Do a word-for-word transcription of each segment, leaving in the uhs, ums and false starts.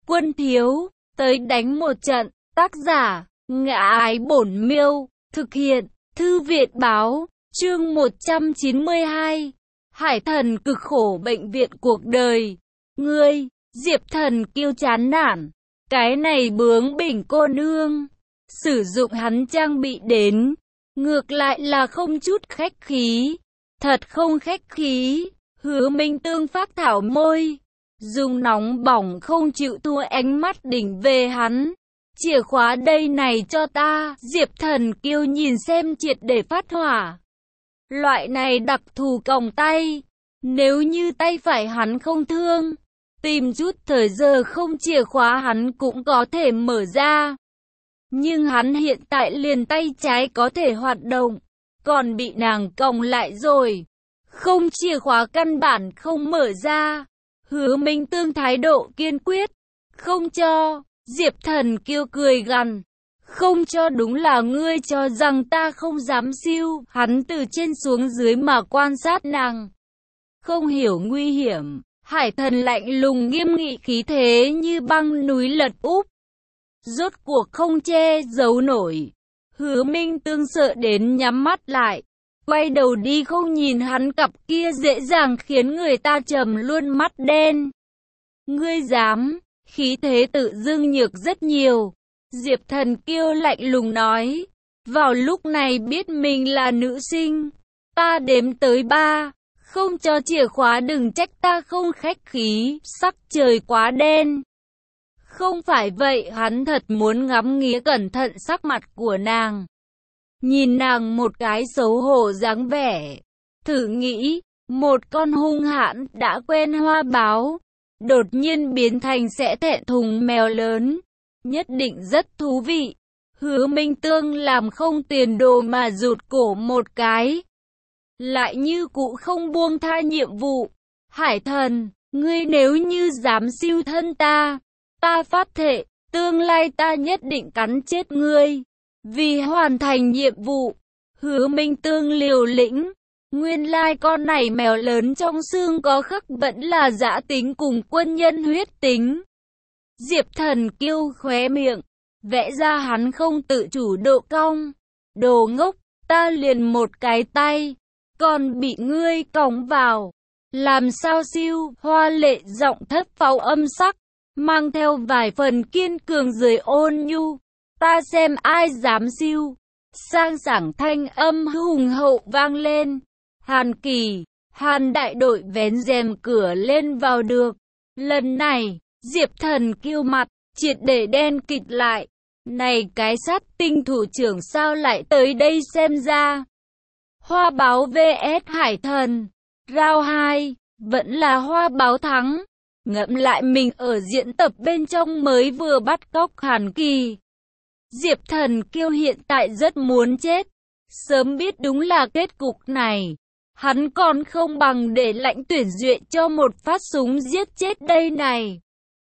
Quân thiếu, tới đánh một trận. Tác giả, Ngã Ái Bổn Miêu. Thực hiện, Thư viện báo. Chương một trăm chín mươi hai. Hải Thần cực khổ bệnh viện cuộc đời. Ngươi, Diệp Thần Kiêu chán nản. Cái này bướng bỉnh cô nương. Sử dụng hắn trang bị đến. Ngược lại là không chút khách khí. Thật không khách khí. Hứa Minh Tương phát thảo môi. Dùng nóng bỏng không chịu thua ánh mắt đỉnh về hắn. Chìa khóa đây này cho ta. Diệp Thần Kiêu nhìn xem triệt để phát hỏa. Loại này đặc thù còng tay. Nếu như tay phải hắn không thương, tìm chút thời giờ không chìa khóa hắn cũng có thể mở ra. Nhưng hắn hiện tại liền tay trái có thể hoạt động, còn bị nàng còng lại rồi. Không chìa khóa căn bản không mở ra. Hứa Minh Tương thái độ kiên quyết. Không cho. Diệp Thần Kiêu cười gằn. Không cho đúng là ngươi cho rằng ta không dám siêu. Hắn từ trên xuống dưới mà quan sát nàng. Không hiểu nguy hiểm. Hải Thần lạnh lùng nghiêm nghị khí thế như băng núi lật úp. Rốt cuộc không che giấu nổi. Hứa Minh Tương sợ đến nhắm mắt lại. Quay đầu đi không nhìn hắn, cặp kia dễ dàng khiến người ta trầm luôn mắt đen. Ngươi dám, khí thế tự dưng nhược rất nhiều. Diệp Thần Kiêu lạnh lùng nói. Vào lúc này biết mình là nữ sinh. Ta đếm tới ba. Không cho chìa khóa đừng trách ta không khách khí. Sắc trời quá đen. Không phải vậy, hắn thật muốn ngắm nghía cẩn thận sắc mặt của nàng. Nhìn nàng một cái xấu hổ dáng vẻ. Thử nghĩ, một con hung hãn đã quen hoa báo, đột nhiên biến thành sẽ thẹn thùng mèo lớn. Nhất định rất thú vị. Hứa Minh Tương làm không tiền đồ mà rụt cổ một cái. Lại như cũ không buông tha nhiệm vụ. Hải Thần, ngươi nếu như dám siêu thân ta, ta phát thệ, tương lai ta nhất định cắn chết ngươi. Vì hoàn thành nhiệm vụ, Hứa Minh Tương liều lĩnh. Nguyên lai con này mèo lớn trong xương có khắc vẫn là dã tính cùng quân nhân huyết tính. Diệp Thần Kiêu khóe miệng, vẽ ra hắn không tự chủ độ cong. Đồ ngốc, ta liền một cái tay, còn bị ngươi còng vào. Làm sao siêu? Hoa lệ giọng thất pháo âm sắc, mang theo vài phần kiên cường dưới ôn nhu. Ta xem ai dám siêu. Sang sảng thanh âm hùng hậu vang lên. Hàn Kỳ, Hàn đại đội vén rèm cửa lên vào được. Lần này, Diệp Thần Kiêu mặt, triệt để đen kịt lại. Này cái sát tinh thủ trưởng sao lại tới đây xem ra. Hoa báo vs Hải Thần. Round hai, vẫn là Hoa báo thắng. Ngẫm lại mình ở diễn tập bên trong mới vừa bắt cóc Hàn Kỳ. Diệp Thần Kiêu hiện tại rất muốn chết. Sớm biết đúng là kết cục này, hắn còn không bằng để lãnh tuyển duyệt cho một phát súng giết chết đây này.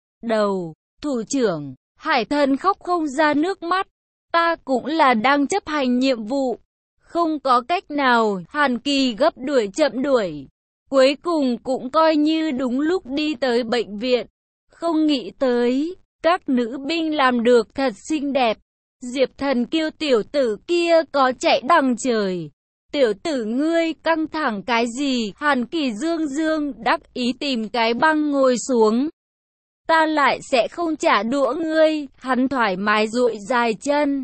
Đầu, thủ trưởng, Hải Thần khóc không ra nước mắt. Ta cũng là đang chấp hành nhiệm vụ. Không có cách nào, Hàn Kỳ gấp đuổi chậm đuổi. Cuối cùng cũng coi như đúng lúc đi tới bệnh viện. Không nghĩ tới, các nữ binh làm được thật xinh đẹp. Diệp Thần Kiêu tiểu tử kia có chạy đằng trời. Tiểu tử ngươi căng thẳng cái gì? Hàn Kỳ dương dương đắc ý tìm cái băng ngồi xuống. Ta lại sẽ không trả đũa ngươi. Hắn thoải mái duỗi dài chân,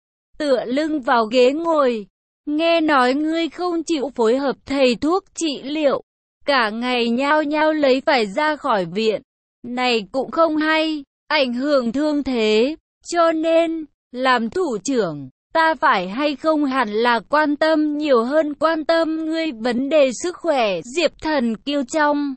tựa lưng vào ghế ngồi. Nghe nói ngươi không chịu phối hợp thầy thuốc trị liệu, cả ngày nhao nhao lấy phải ra khỏi viện. Này cũng không hay, ảnh hưởng thương thế. Cho nên, làm thủ trưởng, ta phải hay không hẳn là quan tâm nhiều hơn quan tâm ngươi vấn đề sức khỏe. Diệp Thần Kiêu trong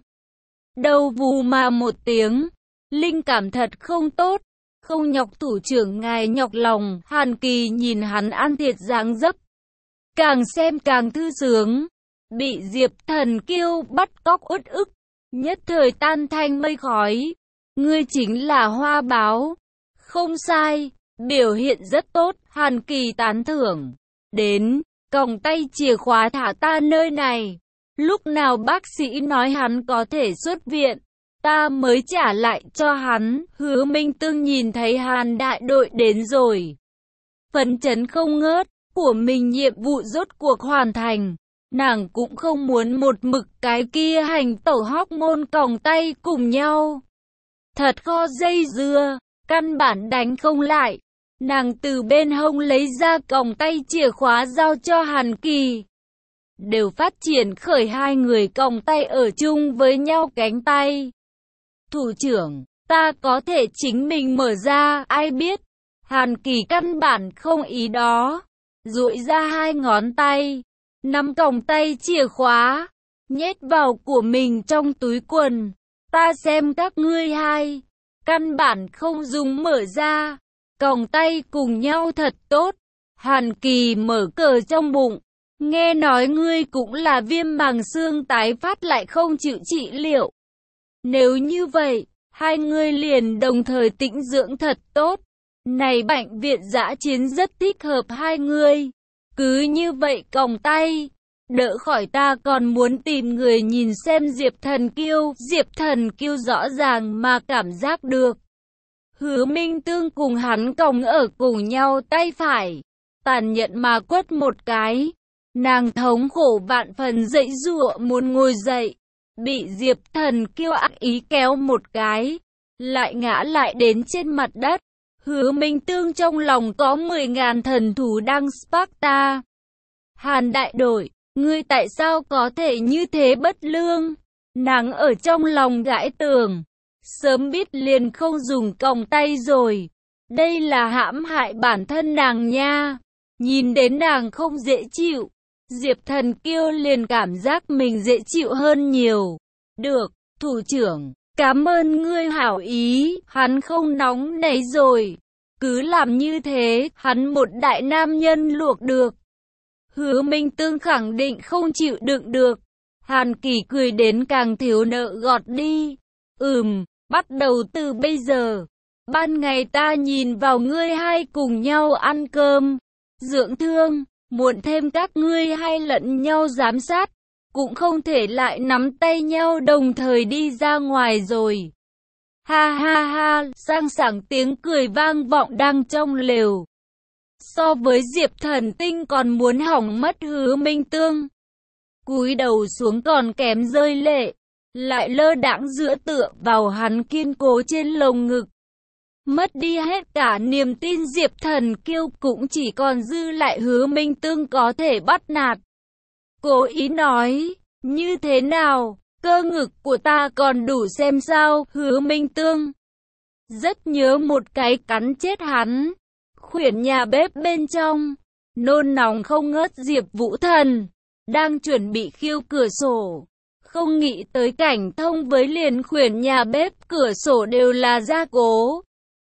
đầu vù mà một tiếng, linh cảm thật không tốt. Không nhọc thủ trưởng ngài nhọc lòng. Hàn Kỳ nhìn hắn ăn thiệt dáng dấp, càng xem càng thư sướng. Bị Diệp Thần Kiêu bắt cóc uất ức, nhất thời tan thành mây khói. Ngươi chính là Hoa báo. Không sai, biểu hiện rất tốt. Hàn Kỳ tán thưởng. Đến, còng tay chìa khóa thả ta nơi này. Lúc nào bác sĩ nói hắn có thể xuất viện, ta mới trả lại cho hắn. Hứa Minh Tương nhìn thấy Hàn đại đội đến rồi, phấn chấn không ngớt, của mình nhiệm vụ rốt cuộc hoàn thành. Nàng cũng không muốn một mực cái kia hành tẩu hóc môn còng tay cùng nhau. Thật khó dây dưa, căn bản đánh không lại. Nàng từ bên hông lấy ra còng tay chìa khóa giao cho Hàn Kỳ. Đều phát triển khởi hai người còng tay ở chung với nhau cánh tay. Thủ trưởng, ta có thể chính mình mở ra, ai biết. Hàn Kỳ căn bản không ý đó. Duỗi ra hai ngón tay, nắm còng tay chìa khóa, nhét vào của mình trong túi quần. Ta xem các ngươi hai, căn bản không dùng mở ra. Còng tay cùng nhau thật tốt. Hàn Kỳ mở cờ trong bụng. Nghe nói ngươi cũng là viêm màng xương tái phát lại không chịu trị liệu. Nếu như vậy, hai ngươi liền đồng thời tĩnh dưỡng thật tốt. Này bệnh viện dã chiến rất thích hợp hai ngươi. Cứ như vậy còng tay, đỡ khỏi ta còn muốn tìm người nhìn xem Diệp Thần Kiêu. Diệp Thần Kiêu rõ ràng mà cảm giác được. Hứa Minh Tương cùng hắn còng ở cùng nhau tay phải, tàn nhẫn mà quất một cái. Nàng thống khổ vạn phần dậy dụa muốn ngồi dậy, bị Diệp Thần Kiêu ác ý kéo một cái, lại ngã lại đến trên mặt đất. Hứa Minh Tương trong lòng có mười ngàn thần thú đang Sparta. Hàn đại đội, ngươi tại sao có thể như thế bất lương? Nàng ở trong lòng gãi tường. Sớm biết liền không dùng còng tay rồi. Đây là hãm hại bản thân nàng nha. Nhìn đến nàng không dễ chịu, Diệp Thần Kiêu liền cảm giác mình dễ chịu hơn nhiều. Được, thủ trưởng, cảm ơn ngươi hảo ý. Hắn không nóng nảy rồi. Cứ làm như thế, hắn một đại nam nhân luộc được. Hứa Minh Tương khẳng định không chịu đựng được. Hàn Kỳ cười đến càng thiếu nợ gọt đi. Ừm, bắt đầu từ bây giờ, ban ngày ta nhìn vào ngươi hai cùng nhau ăn cơm, dưỡng thương, muộn thêm các ngươi hai lẫn nhau giám sát, cũng không thể lại nắm tay nhau đồng thời đi ra ngoài rồi. Ha ha ha, sang sảng tiếng cười vang vọng đang trong lều. So với Diệp Thần Tinh còn muốn hỏng mất Hứa Minh Tương. Cúi đầu xuống còn kém rơi lệ, lại lơ đãng giữa tựa vào hắn kiên cố trên lồng ngực. Mất đi hết cả niềm tin, Diệp Thần Kiêu cũng chỉ còn dư lại Hứa Minh Tương có thể bắt nạt. Cố ý nói, như thế nào, cơ ngực của ta còn đủ xem sao? Hứa Minh Tương rất nhớ một cái cắn chết hắn. Khuyển nhà bếp bên trong, nôn nóng không ngớt Diệp Vũ Thần, đang chuẩn bị khiêu cửa sổ. Không nghĩ tới cảnh thông với liền khuyển nhà bếp cửa sổ đều là gia cố.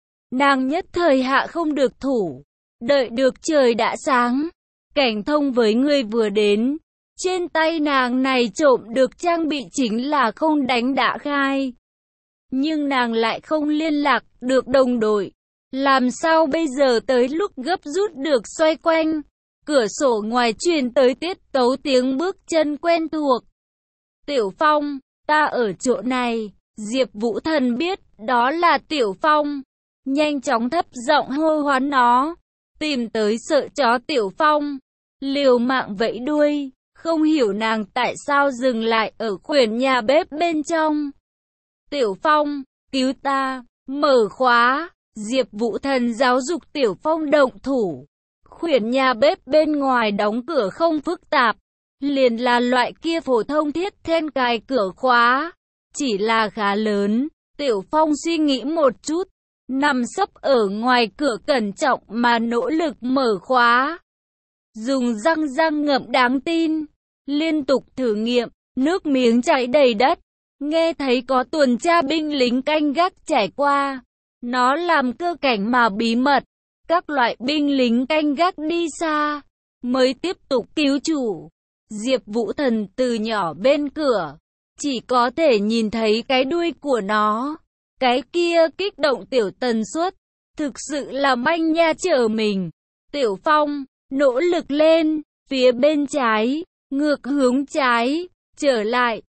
Nàng nhất thời hạ không được thủ, đợi được trời đã sáng. Cảnh thông với người vừa đến, trên tay nàng này trộm được trang bị chính là không đánh đã khai. Nhưng nàng lại không liên lạc được đồng đội. Làm sao bây giờ tới lúc gấp rút được xoay quanh. Cửa sổ ngoài truyền tới tiết tấu tiếng bước chân quen thuộc. Tiểu Phong, ta ở chỗ này. Diệp Vũ Thần biết đó là Tiểu Phong, nhanh chóng thấp giọng hô hoán nó. Tìm tới sợ chó Tiểu Phong, liều mạng vẫy đuôi, không hiểu nàng tại sao dừng lại ở khuyển nhà bếp bên trong. Tiểu Phong, cứu ta, mở khóa. Diệp Vũ Thần giáo dục Tiểu Phong động thủ. Khuyển nhà bếp bên ngoài đóng cửa không phức tạp, liền là loại kia phổ thông thiết then cài cửa khóa, chỉ là khá lớn. Tiểu Phong suy nghĩ một chút, nằm sấp ở ngoài cửa cẩn trọng mà nỗ lực mở khóa. Dùng răng răng ngậm đáng tin, liên tục thử nghiệm, nước miếng chảy đầy đất. Nghe thấy có tuần tra binh lính canh gác trải qua, nó làm cơ cảnh mà bí mật. Các loại binh lính canh gác đi xa, mới tiếp tục cứu chủ. Diệp Vũ Thần từ nhỏ bên cửa, chỉ có thể nhìn thấy cái đuôi của nó. Cái kia kích động tiểu tần suất, thực sự là manh nha trở mình. Tiểu Phong, nỗ lực lên, phía bên trái, ngược hướng trái, trở lại,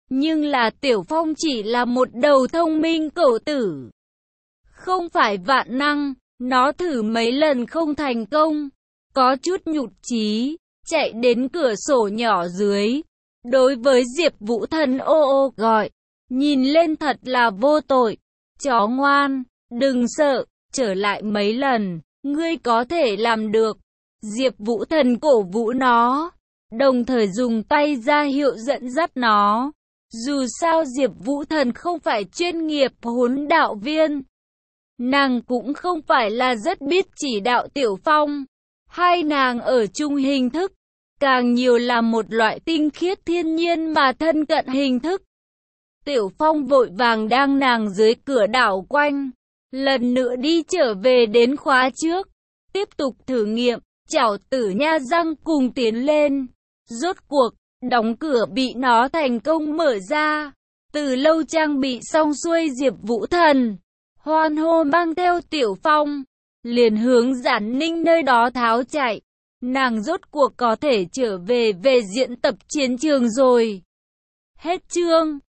Nhưng là Tiểu Phong chỉ là một đầu thông minh cẩu tử. Không phải vạn năng, nó thử mấy lần không thành công. Có chút nhụt chí, chạy đến cửa sổ nhỏ dưới. Đối với Diệp Vũ Thần ô ô gọi, nhìn lên thật là vô tội. Chó ngoan, đừng sợ, trở lại mấy lần, ngươi có thể làm được. Diệp Vũ Thần cổ vũ nó, đồng thời dùng tay ra hiệu dẫn dắt nó. Dù sao Diệp Vũ Thần không phải chuyên nghiệp huấn đạo viên, nàng cũng không phải là rất biết chỉ đạo Tiểu Phong. Hai nàng ở chung hình thức, càng nhiều là một loại tinh khiết thiên nhiên mà thân cận hình thức. Tiểu Phong vội vàng đang nàng dưới cửa đảo quanh, lần nữa đi trở về đến khóa trước, tiếp tục thử nghiệm. Chảo Tử nha răng cùng tiến lên. Rốt cuộc, đóng cửa bị nó thành công mở ra. Từ lâu trang bị xong xuôi Diệp Vũ Thần, hoan hô mang theo Tiểu Phong, liền hướng Giản Ninh nơi đó tháo chạy. Nàng rốt cuộc có thể trở về về diễn tập chiến trường rồi. Hết chương.